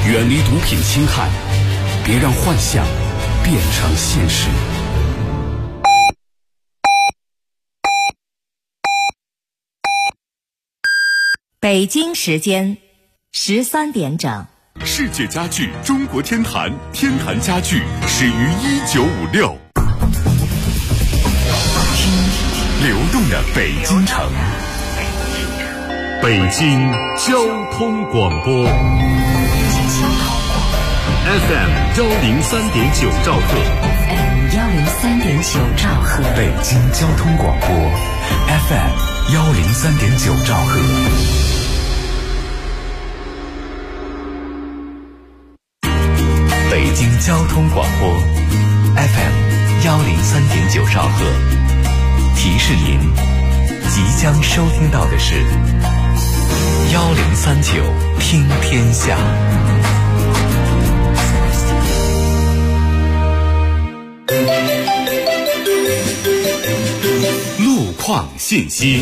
远离毒品侵害，别让幻想变成现实。 北京时间13点整。 世界家具中国天坛，天坛家具始于1956。流动的北京城，北京交通广播 FM 103.9兆赫， FM 103.9兆赫， 北京交通广播 FM 103.9兆赫。北京交通广播 FM 103.9兆赫，提示您即将收听到的是1039听天下。路况信息。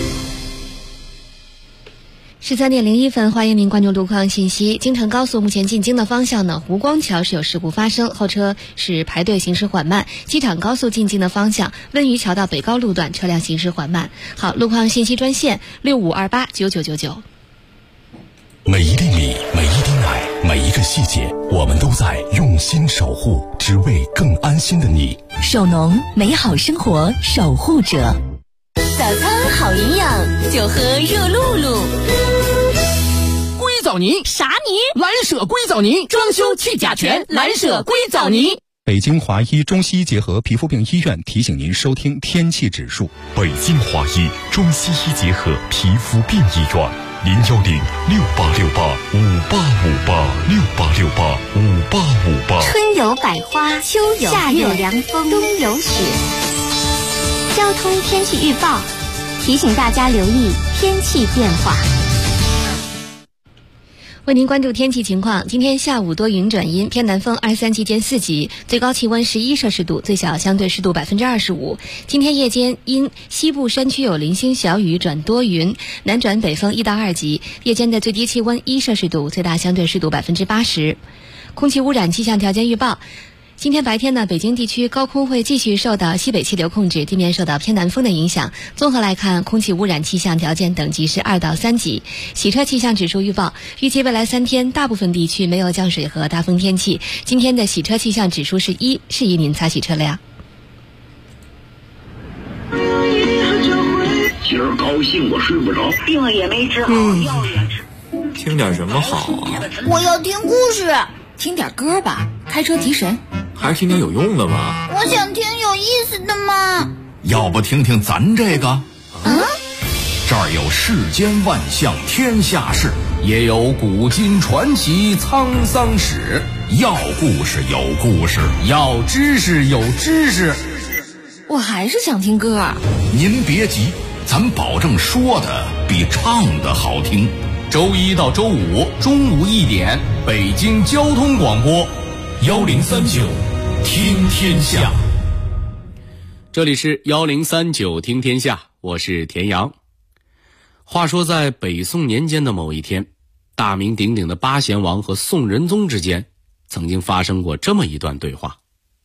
13点01分，欢迎您关注路况信息。京承高速目前进京的方向呢，湖光桥是有事故发生，后车是排队行驶缓慢。机场高速进京的方向，温榆桥到北高路段车辆行驶缓慢。好，路况信息专线65289999。 每一粒米，每一滴奶，每一个细节，我们都在用心守护，只为更安心的你。 首农，美好生活守护者。 早餐好营养，就喝热露露。 硅藻泥啥泥？ 蓝舍硅藻泥，装修去甲醛，蓝舍硅藻泥。 北京华医中西医结合皮肤病医院提醒您收听天气指数。 北京华医中西医结合皮肤病医院，0106868586868685858。 春有百花，秋有夏有凉风，冬有雪。交通天气预报提醒大家留意天气变化。 为您关注天气情况，今天下午多云转阴，偏南风23级间4级，最高气温11摄氏度，最小相对湿度25%。今天夜间因西部山区有零星小雨转多云，南转北风1到2级，夜间的最低气温1摄氏度，最大相对湿度80%。空气污染气象条件预报。今天白天呢，北京地区高空会继续受到西北气流控制，地面受到偏南风的影响。综合来看，空气污染气象条件等级是2到3级。洗车气象指数预报，预计未来3天大部分地区没有降水和大风天气。今天的洗车气象指数是1，适宜您擦洗车辆。 今儿高兴我睡不着， 病也没治好，药也吃。 听点什么好啊？ 我要听故事。 听点歌吧，开车提神。 还是听点有用的吧。 我想听有意思的嘛。 要不听听咱这个？这儿有世间万象天下事，也有古今传奇沧桑史。要故事有故事，要知识有知识。 我还是想听歌。 您别急，咱保证说的比唱的好听。周一到周五中午1点，北京交通广播1039听天下。 这里是1039听天下，我是田阳。话说在北宋年间的某一天，大名鼎鼎的八贤王和宋仁宗之间曾经发生过这么一段对话。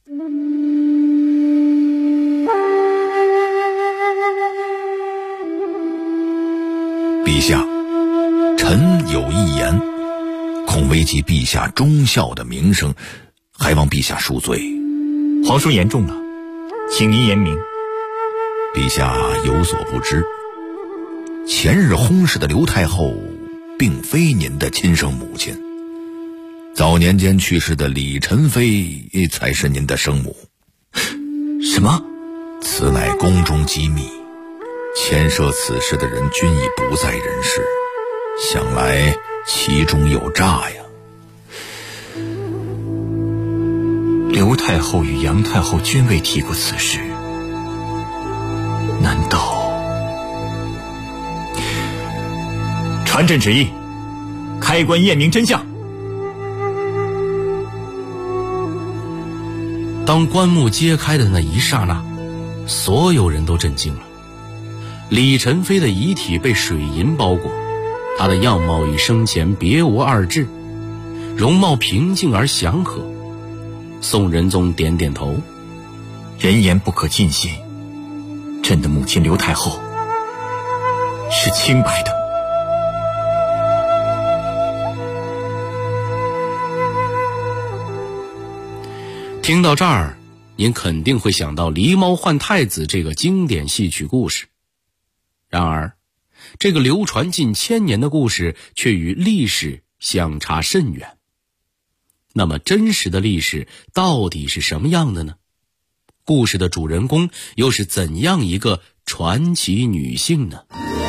陛下，臣有一言，恐危及陛下忠孝的名声，还望陛下恕罪。 皇叔言重了，请您言明。 陛下有所不知，前日薨逝的刘太后并非您的亲生母亲，早年间去世的李宸妃才是您的生母。 什么？ 此乃宫中机密，牵涉此事的人均已不在人世，想来其中有诈呀。 刘太后与杨太后均未提过此事，难道传朕旨意，开棺验明真相。 当棺木揭开的那一刹那，所有人都震惊了。李宸妃的遗体被水银包裹，她的样貌与生前别无二致。 容貌平静而祥和。宋仁宗点点头， 人言不可尽信，朕的母亲刘太后是清白的。 听到这儿，您肯定会想到狸猫换太子这个经典戏曲故事。然而，这个流传近千年的故事却与历史相差甚远。那么真实的历史到底是什么样的呢？故事的主人公又是怎样一个传奇女性呢？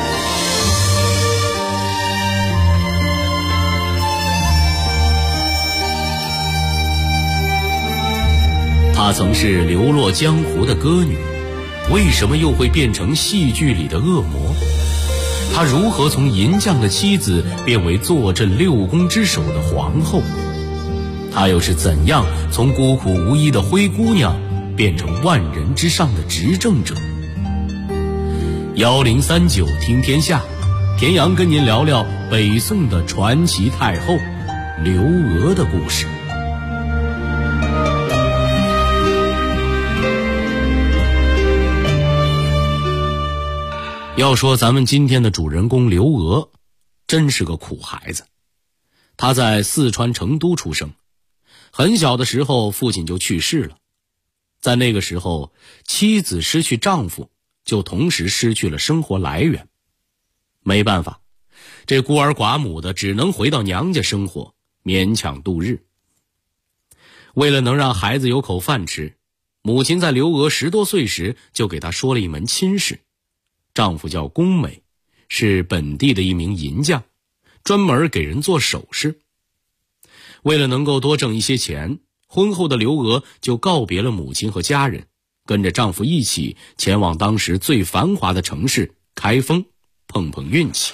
她曾是流落江湖的歌女，为什么又会变成戏剧里的恶魔？她如何从银匠的妻子变为坐镇六宫之首的皇后？她又是怎样从孤苦无依的灰姑娘变成万人之上的执政者？1039听天下，田阳跟您聊聊北宋的传奇太后刘娥的故事。要说咱们今天的主人公刘娥，真是个苦孩子。她在四川成都出生，很小的时候父亲就去世了。在那个时候，妻子失去丈夫，就同时失去了生活来源。没办法，这孤儿寡母的只能回到娘家生活，勉强度日。为了能让孩子有口饭吃，母亲在刘娥10多岁时就给她说了一门亲事。丈夫叫龚美，是本地的一名银匠，专门给人做首饰。为了能够多挣一些钱，婚后的刘娥就告别了母亲和家人，跟着丈夫一起前往当时最繁华的城市开封，碰碰运气。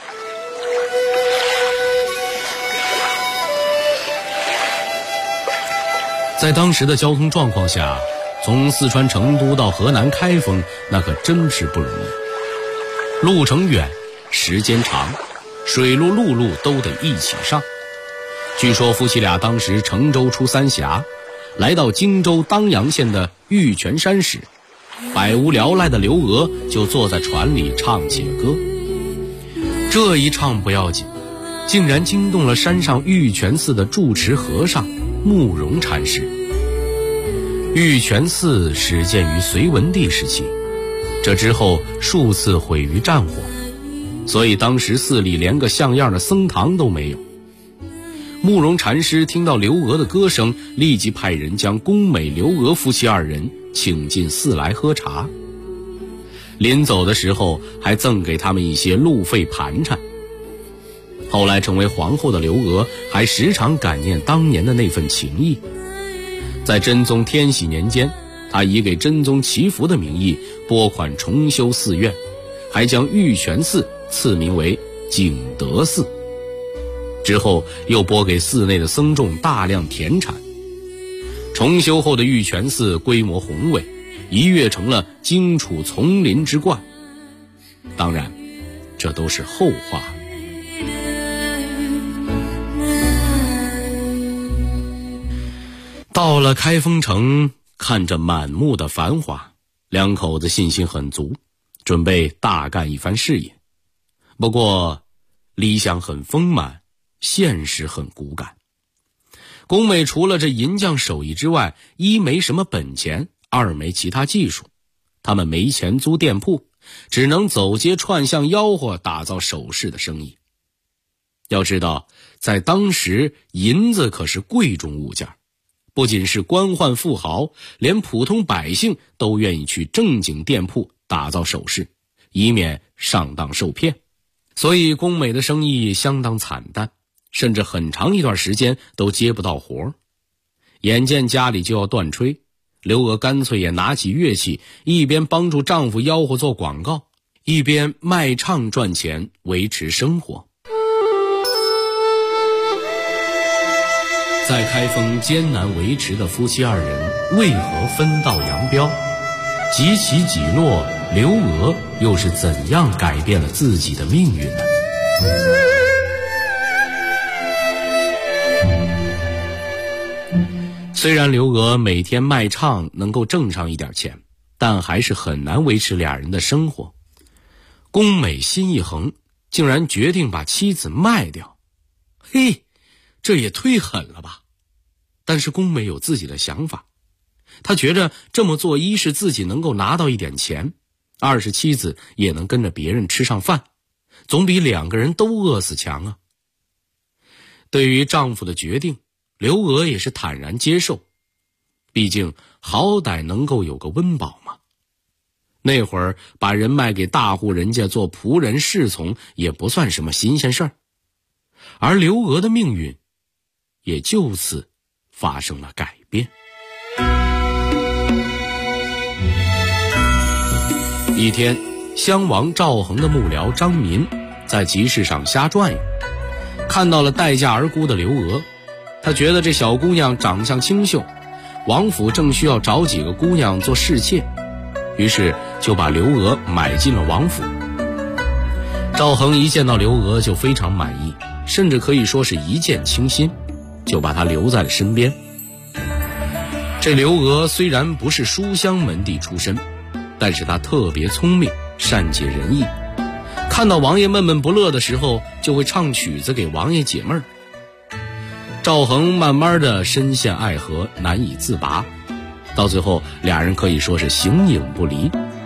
在当时的交通状况下，从四川成都到河南开封，那可真是不容易。路程远，时间长，水路陆路都得一起上。据说夫妻俩当时乘舟出三峡，来到荆州当阳县的玉泉山时，百无聊赖的刘娥就坐在船里唱起了歌。这一唱不要紧，竟然惊动了山上玉泉寺的住持和尚慕容禅师。玉泉寺始建于隋文帝时期，这之后数次毁于战火，所以当时寺里连个像样的僧堂都没有。慕容禅师听到刘娥的歌声，立即派人将龚美、刘娥夫妻二人请进寺来喝茶。临走的时候还赠给他们一些路费盘缠。后来成为皇后的刘娥还时常感念当年的那份情谊。在真宗天禧年间，她以给真宗祈福的名义拨款重修寺院，还将玉泉寺赐名为景德寺。之后又拨给寺内的僧众大量田产。重修后的玉泉寺规模宏伟，一跃成了荆楚丛林之冠。当然，这都是后话。到了开封城，看着满目的繁华，两口子信心很足，准备大干一番事业。不过理想很丰满，现实很骨感。龚美除了这银匠手艺之外，一没什么本钱，二没其他技术，他们没钱租店铺，只能走街串巷吆喝打造首饰的生意。要知道，在当时银子可是贵重物件，不仅是官宦富豪，连普通百姓都愿意去正经店铺打造首饰，以免上当受骗。所以龚美的生意相当惨淡，甚至很长一段时间都接不到活。眼见家里就要断炊，刘娥干脆也拿起乐器，一边帮助丈夫吆喝做广告，一边卖唱赚钱维持生活。在开封艰难维持的夫妻二人为何分道扬镳？几起几落，刘娥又是怎样改变了自己的命运呢？ 虽然刘娥每天卖唱能够挣上一点钱，但还是很难维持俩人的生活。宫美心一横，竟然决定把妻子卖掉。嘿，这也忒狠了吧。但是宫美有自己的想法，他觉着这么做，一是自己能够拿到一点钱，二是妻子也能跟着别人吃上饭，总比两个人都饿死强啊。对于丈夫的决定，刘娥也是坦然接受，毕竟好歹能够有个温饱嘛。那会儿把人卖给大户人家做仆人侍从也不算什么新鲜事儿，而刘娥的命运也就此发生了改变。一天，襄王赵恒的幕僚张民在集市上瞎转悠，看到了待嫁而孤的刘娥，他觉得这小姑娘长相清秀，王府正需要找几个姑娘做侍妾，于是就把刘娥买进了王府。赵恒一见到刘娥就非常满意，甚至可以说是一见倾心，就把她留在了身边。这刘娥虽然不是书香门第出身，但是她特别聪明，善解人意，看到王爷闷闷不乐的时候，就会唱曲子给王爷解闷儿。赵恒慢慢的深陷爱河，难以自拔，到最后俩人可以说是形影不离。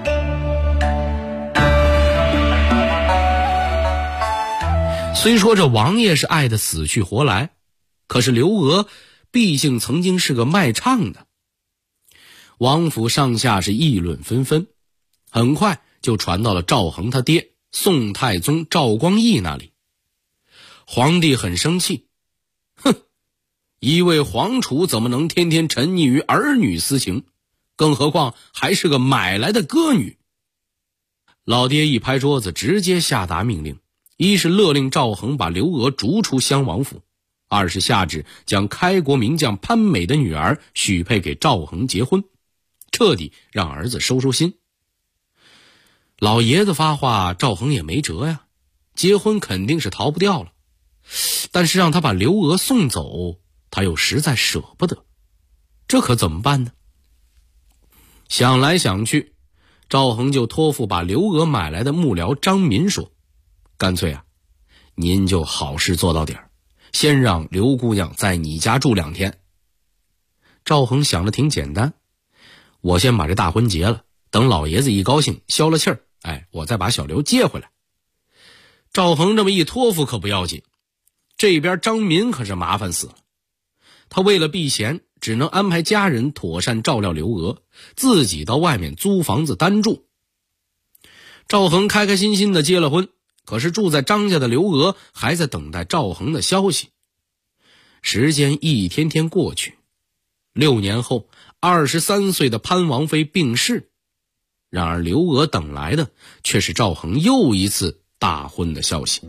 虽说这王爷是爱得死去活来，可是刘娥毕竟曾经是个卖唱的。王府上下是议论纷纷，很快就传到了赵恒他爹宋太宗赵光义那里。皇帝很生气，哼，一位皇储怎么能天天沉溺于儿女私情，更何况还是个买来的歌女。老爹一拍桌子，直接下达命令，一是勒令赵恒把刘娥逐出襄王府，二是下旨将开国名将潘美的女儿许配给赵恒结婚，彻底让儿子收收心。老爷子发话，赵恒也没辙呀，结婚肯定是逃不掉了，但是让他把刘娥送走，他又实在舍不得，这可怎么办呢？想来想去，赵恒就托付把刘娥买来的幕僚张民说，干脆啊，您就好事做到底儿，先让刘姑娘在你家住2天。赵恒想的挺简单，我先把这大婚结了，等老爷子一高兴消了气儿，我再把小刘接回来。赵恒这么一托付可不要紧，这边张民可是麻烦死了。他为了避嫌，只能安排家人妥善照料刘娥，自己到外面租房子单住。赵恒开开心心的结了婚，可是住在张家的刘娥还在等待赵恒的消息。时间一天天过去，6年后，23岁的潘王妃病逝。然而刘娥等来的却是赵恒又一次大婚的消息。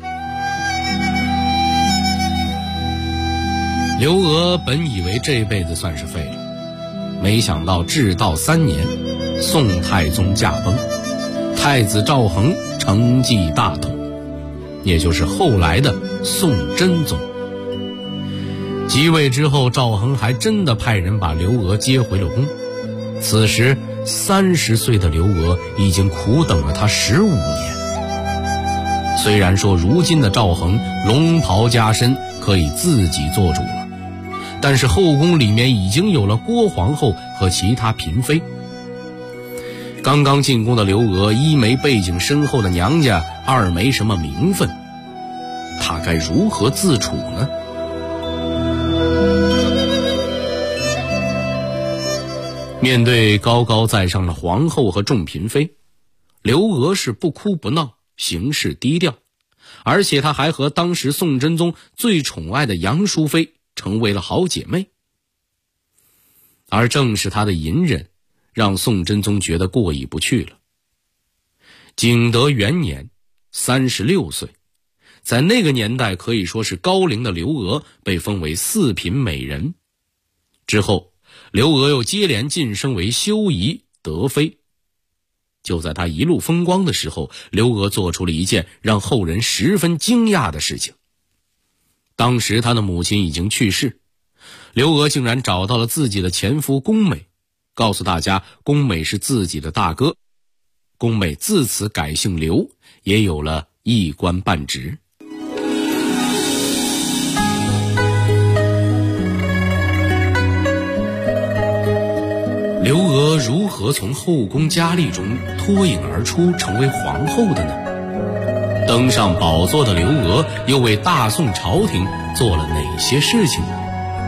刘娥本以为这辈子算是废了，没想到至道3年，宋太宗驾崩，太子赵恒承继大统，也就是后来的宋真宗。即位之后，赵恒还真的派人把刘娥接回了宫。此时30岁的刘娥已经苦等了他15年。虽然说如今的赵恒龙袍加身，可以自己做主了，但是后宫里面已经有了郭皇后和其他嫔妃。刚刚进宫的刘娥，一没背景深厚的娘家，二没什么名分，她该如何自处呢？面对高高在上的皇后和众嫔妃，刘娥是不哭不闹，行事低调，而且她还和当时宋真宗最宠爱的杨淑妃成为了好姐妹。而正是她的隐忍，让宋真宗觉得过意不去了。景德元年，36岁，在那个年代可以说是高龄的刘娥被封为4品美人。之后刘娥又接连晋升为修仪、德妃。就在她一路风光的时候，刘娥做出了一件让后人十分惊讶的事情。当时她的母亲已经去世， 刘娥竟然找到了自己的前夫宫美，告诉大家宫美是自己的大哥。宫美自此改姓刘，也有了一官半职。刘娥如何从后宫佳丽中脱颖而出，成为皇后的呢？登上宝座的刘娥又为大宋朝廷做了哪些事情呢？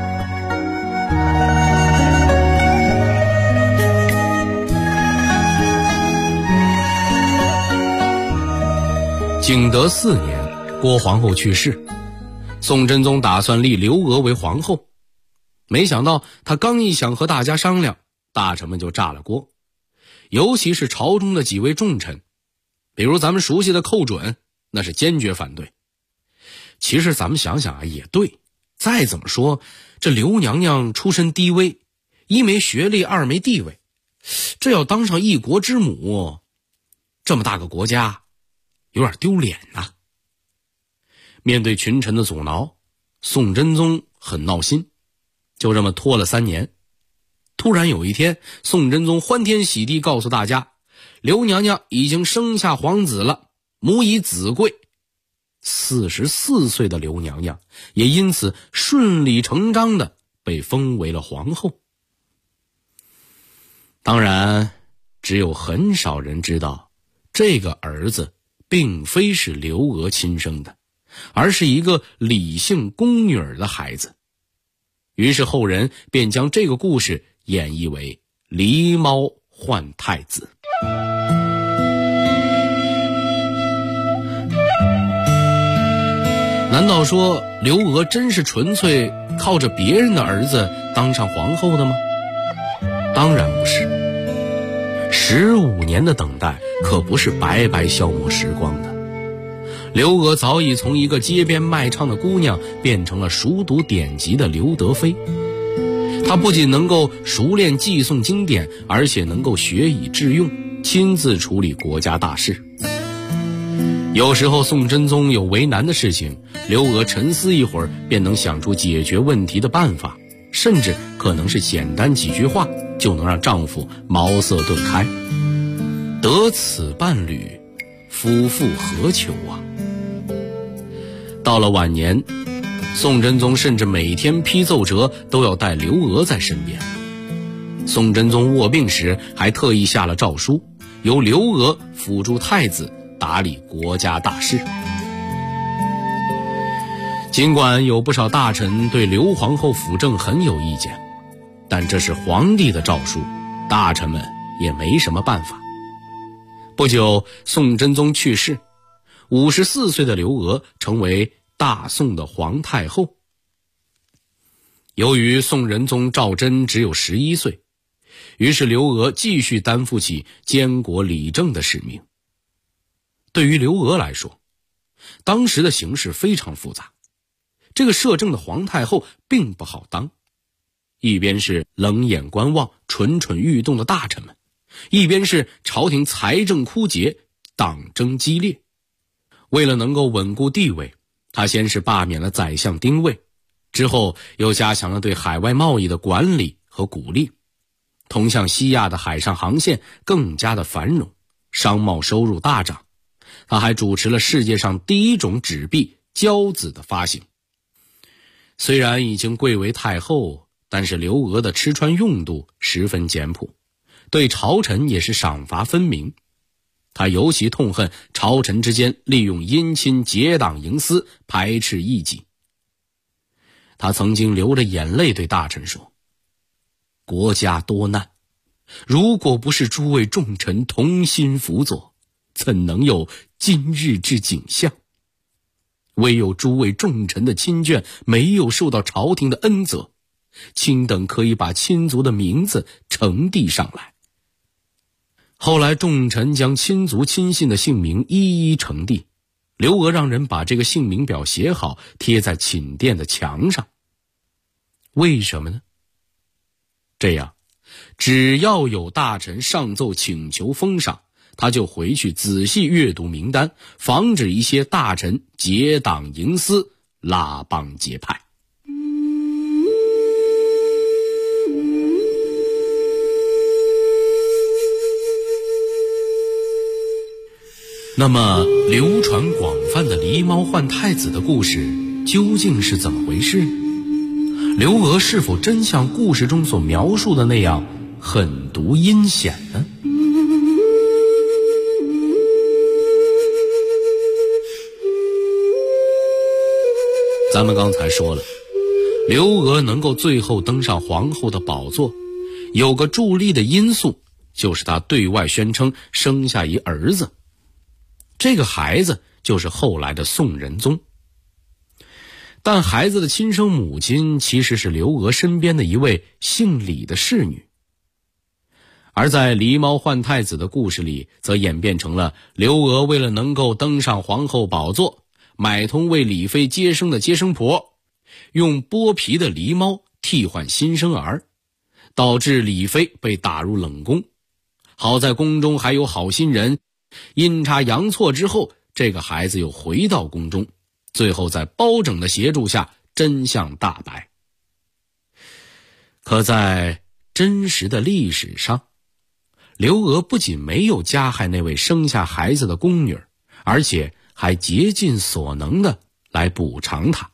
景德4年，郭皇后去世，宋真宗打算立刘娥为皇后，没想到他刚一想和大家商量，大臣们就炸了锅。尤其是朝中的几位重臣，比如咱们熟悉的寇准，那是坚决反对。其实咱们想想啊，也对，再怎么说这刘娘娘出身低微，一没学历，二没地位，这要当上一国之母，这么大个国家有点丢脸啊。面对群臣的阻挠，宋真宗很闹心，就这么拖了3年。突然有一天，宋真宗欢天喜地告诉大家，刘娘娘已经生下皇子了，母以子贵。44岁的刘娘娘也因此顺理成章地被封为了皇后。当然，只有很少人知道，这个儿子并非是刘娥亲生的，而是一个李姓宫女儿的孩子。于是后人便将这个故事演绎为狸猫换太子。难道说刘娥真是纯粹靠着别人的儿子当上皇后的吗？当然不是。15年的等待可不是白白消磨时光的。刘娥早已从一个街边卖唱的姑娘变成了熟读典籍的刘德妃。她不仅能够熟练寄诵经典，而且能够学以致用，亲自处理国家大事。有时候宋真宗有为难的事情，刘娥沉思一会儿便能想出解决问题的办法，甚至可能是简单几句话就能让丈夫茅塞顿开。得此伴侣，夫复何求啊。到了晚年，宋真宗甚至每天批奏折都要带刘娥在身边。宋真宗卧病时还特意下了诏书，由刘娥辅助太子打理国家大事。尽管有不少大臣对刘皇后辅政很有意见，但这是皇帝的诏书，大臣们也没什么办法。不久，宋真宗去世，54岁的刘娥成为大宋的皇太后。由于宋仁宗赵祯只有11岁，于是刘娥继续担负起监国理政的使命。对于刘娥来说，当时的形势非常复杂，这个摄政的皇太后并不好当。一边是冷眼观望、蠢蠢欲动的大臣们，一边是朝廷财政枯竭、党争激烈。为了能够稳固地位，他先是罢免了宰相丁谓，之后又加强了对海外贸易的管理和鼓励，通向西亚的海上航线更加的繁荣，商贸收入大涨。他还主持了世界上第一种纸币交子的发行。虽然已经贵为太后，但是刘娥的吃穿用度十分简朴，对朝臣也是赏罚分明。他尤其痛恨朝臣之间利用姻亲结党营私，排斥异己。他曾经流着眼泪对大臣说，国家多难，如果不是诸位重臣同心辅佐，怎能有今日之景象？唯有诸位重臣的亲眷没有受到朝廷的恩泽，卿等可以把亲族的名字呈递上来。后来重臣将亲族亲信的姓名一一呈递，刘娥让人把这个姓名表写好，贴在寝殿的墙上。为什么呢？这样，只要有大臣上奏请求封赏，他就回去仔细阅读名单，防止一些大臣结党营私、拉帮结派。 那么流传广泛的狸猫换太子的故事究竟是怎么回事呢？刘娥是否真像故事中所描述的那样狠毒阴险呢？咱们刚才说了，刘娥能够最后登上皇后的宝座，有个助力的因素，就是她对外宣称生下一儿子，这个孩子就是后来的宋仁宗。但孩子的亲生母亲其实是刘娥身边的一位姓李的侍女，而在狸猫换太子的故事里，则演变成了刘娥为了能够登上皇后宝座，买通为李妃接生的接生婆，用剥皮的狸猫替换新生儿，导致李妃被打入冷宫。好在宫中还有好心人，阴差阳错之后，这个孩子又回到宫中，最后在包拯的协助下，真相大白。可在真实的历史上，刘娥不仅没有加害那位生下孩子的宫女，而且还竭尽所能的来补偿她。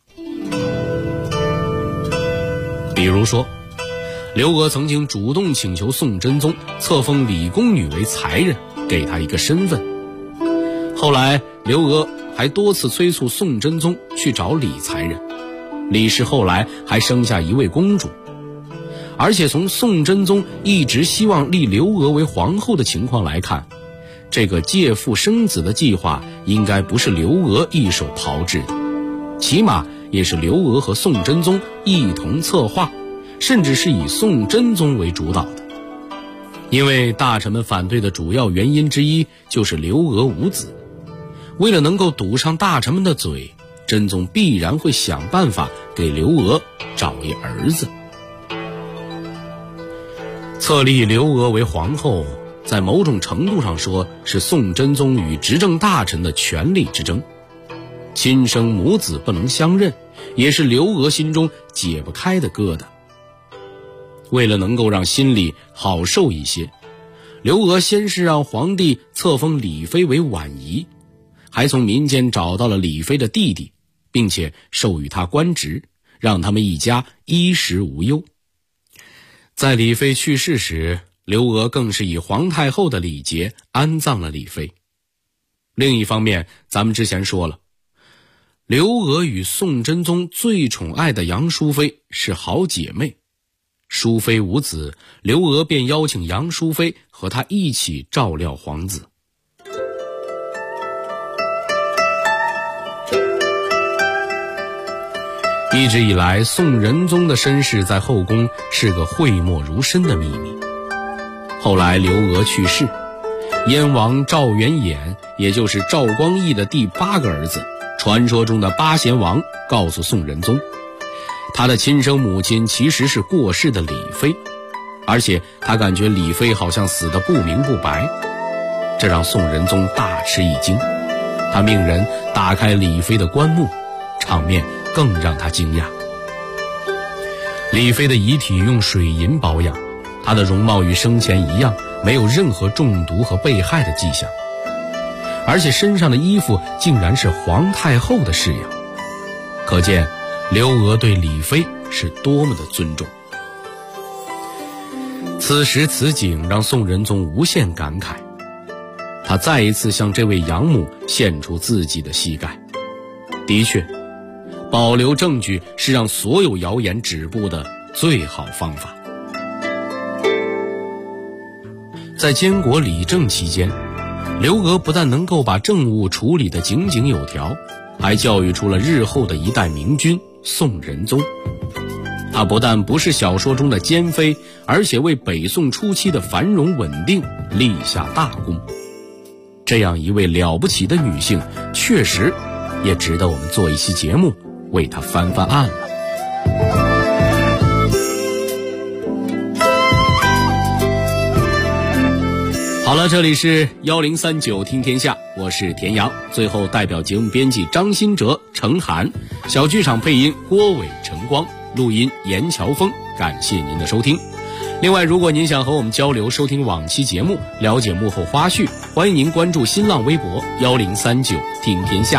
比如说，刘娥曾经主动请求宋真宗册封李宫女为才人，给她一个身份。后来刘娥还多次催促宋真宗去找李才人，李氏后来还生下一位公主。而且从宋真宗一直希望立刘娥为皇后的情况来看，这个借腹生子的计划应该不是刘娥一手炮制的，起码也是刘娥和宋真宗一同策划，甚至是以宋真宗为主导的。因为大臣们反对的主要原因之一就是刘娥无子，为了能够堵上大臣们的嘴，真宗必然会想办法给刘娥找一儿子。册立刘娥为皇后，在某种程度上说是宋真宗与执政大臣的权力之争，亲生母子不能相认，也是刘娥心中解不开的疙瘩。为了能够让心里好受一些，刘娥先是让皇帝册封李妃为婉仪，还从民间找到了李妃的弟弟，并且授予他官职，让他们一家衣食无忧。在李妃去世时，刘娥更是以皇太后的礼节安葬了李妃。另一方面，咱们之前说了，刘娥与宋真宗最宠爱的杨淑妃是好姐妹，淑妃无子，刘娥便邀请杨淑妃和她一起照料皇子。一直以来，宋仁宗的身世在后宫是个讳莫如深的秘密。后来刘娥去世，燕王赵元衍，也就是赵光义的第8个儿子，传说中的八贤王，告诉宋仁宗，他的亲生母亲其实是过世的李妃，而且他感觉李妃好像死得不明不白，这让宋仁宗大吃一惊。他命人打开李妃的棺木，场面更让他惊讶。李妃的遗体用水银保养，她的容貌与生前一样，没有任何中毒和被害的迹象，而且身上的衣服竟然是皇太后的式样，可见刘娥对李妃是多么的尊重。此时此景让宋仁宗无限感慨，他再一次向这位养母献出自己的膝盖。的确，保留证据是让所有谣言止步的最好方法。在监国理政期间，刘娥不但能够把政务处理得井井有条，还教育出了日后的一代明君宋仁宗。他不但不是小说中的奸妃，而且为北宋初期的繁荣稳定立下大功。这样一位了不起的女性，确实也值得我们做一期节目为她翻翻案了。好了，这里是1039听天下，我是田阳。最后代表节目编辑张新哲、程涵，小剧场配音郭伟、陈光，录音严乔峰。感谢您的收听。 另外，如果您想和我们交流、收听往期节目、了解幕后花絮，欢迎您关注新浪微博1039听天下。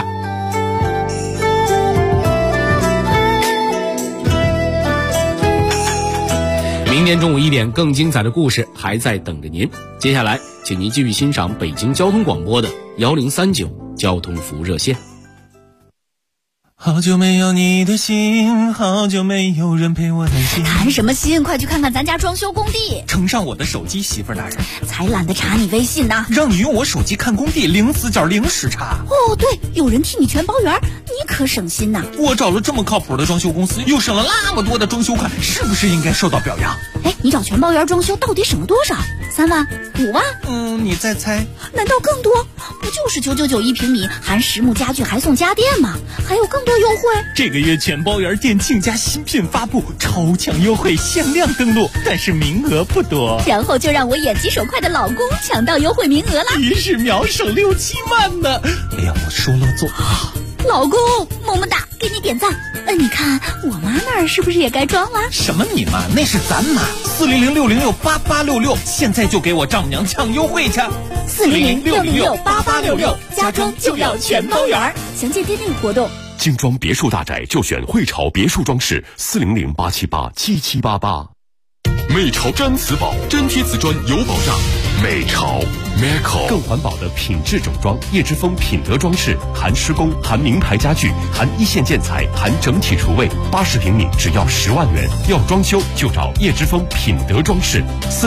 明天中午1点，更精彩的故事还在等着您。接下来，请您继续欣赏北京交通广播的1039交通服务热线。 好久没有你的心，好久没有人陪我谈心。 谈什么心？快去看看咱家装修工地。 呈上我的手机，媳妇大人。 才懒得查你微信呢。 让你用我手机看工地，零死角零时差。 哦，对，有人替你全包圆，你可省心呐。 我找了这么靠谱的装修公司，又省了那么多的装修款，是不是应该受到表扬？ 哎，你找全包圆装修到底省了多少？3万、5万？ 你再猜？ 难道更多？不就是991平米，含实木家具还送家电吗？还有更多优惠。 这个月全包圆店庆家新品发布，超强优惠，限量登录，但是名额不多。 然后就让我眼疾手快的老公抢到优惠名额了， 一时秒省6、7万呢！哎呀，我说了做。 老公，么么哒，给你点赞。你看我妈那儿是不是也该装了？ 什么你妈？那是咱妈。400-606-8866，现在就给我丈母娘抢优惠去。 400-606-8866，家装就要全包圆。详见店内活动。 精装别墅大宅就选汇潮别墅装饰，400-878-7788。美潮毡瓷宝，真贴瓷砖有保障。美潮 Meco 更环保的品质整装，叶之峰品德装饰，含施工，含名牌家具，含一线建材，含整体厨卫，80平米只要10万元。要装修就找叶之峰品德装饰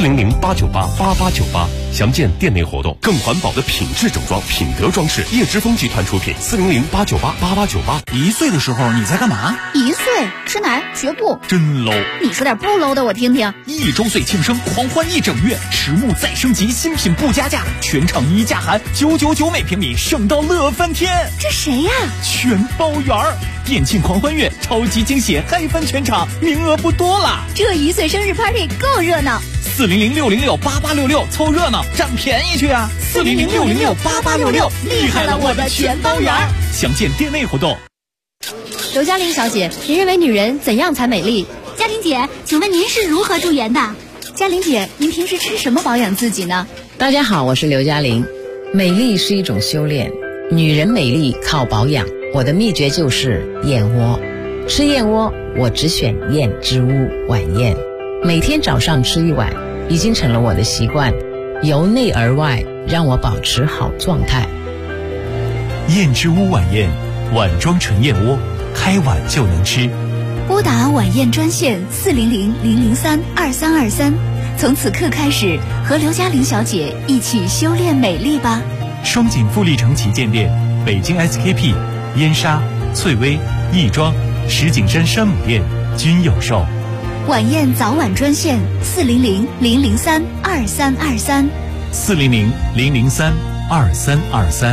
，400-898-8898。详见店内活动。更环保的品质整装，品德装饰，叶之峰集团出品，400-898-8898。 1岁的时候你在干嘛 ？1岁吃奶学步， 真 low。 你说点不 low 的我听听。 1周岁庆生，狂欢1整月，实木再升级，新品不加价，全场1价含999每平米，省到乐翻天。 这谁呀？ 全包圆儿，店庆狂欢月，超级惊喜，嗨翻全场，名额不多了。 这1岁生日 party 够热闹。 400-606-8866，凑热闹占便宜去啊！400-606-8866，厉害了我的全包圆儿。详见店内活动。 刘嘉玲小姐，您认为女人怎样才美丽？ 嘉玲姐，请问您是如何驻颜的？ 嘉玲姐，您平时吃什么保养自己呢？ 大家好，我是刘嘉玲。美丽是一种修炼，女人美丽靠保养。我的秘诀就是燕窝。吃燕窝，我只选燕之屋晚宴，每天早上吃1碗，已经成了我的习惯，由内而外让我保持好状态。 燕之屋晚宴，碗装纯燕窝，开碗就能吃。 拨打晚宴专线400-003-2323，从此刻开始和刘嘉玲小姐一起修炼美丽吧。 双井富力城旗舰店、北京 SKP、燕莎、翠微、亦庄、石景山山姆店均有售。 晚宴早晚专线400-003-2323 400-003-2323。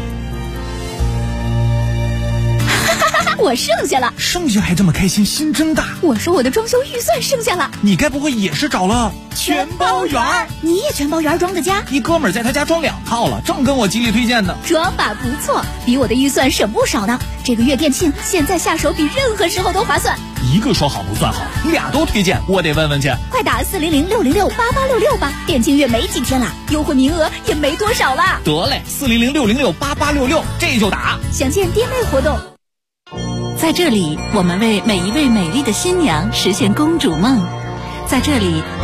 我剩下了， 剩下还这么开心，心真大。 我说我的装修预算剩下了， 你该不会也是找了全包圆？你也全包圆装的家？ 一哥们儿在他家装2套了，正跟我极力推荐呢。 装法不错，比我的预算省不少呢。这个月店庆，现在下手比任何时候都划算。 一个说好不算好，2都推荐，我得问问去。 快打400-606-8866吧，店庆月没几天了，优惠名额也没多少了。 得嘞，400-606-8866，这就打。 详见店内活动。 在这里，我们为每一位美丽的新娘实现公主梦。在这里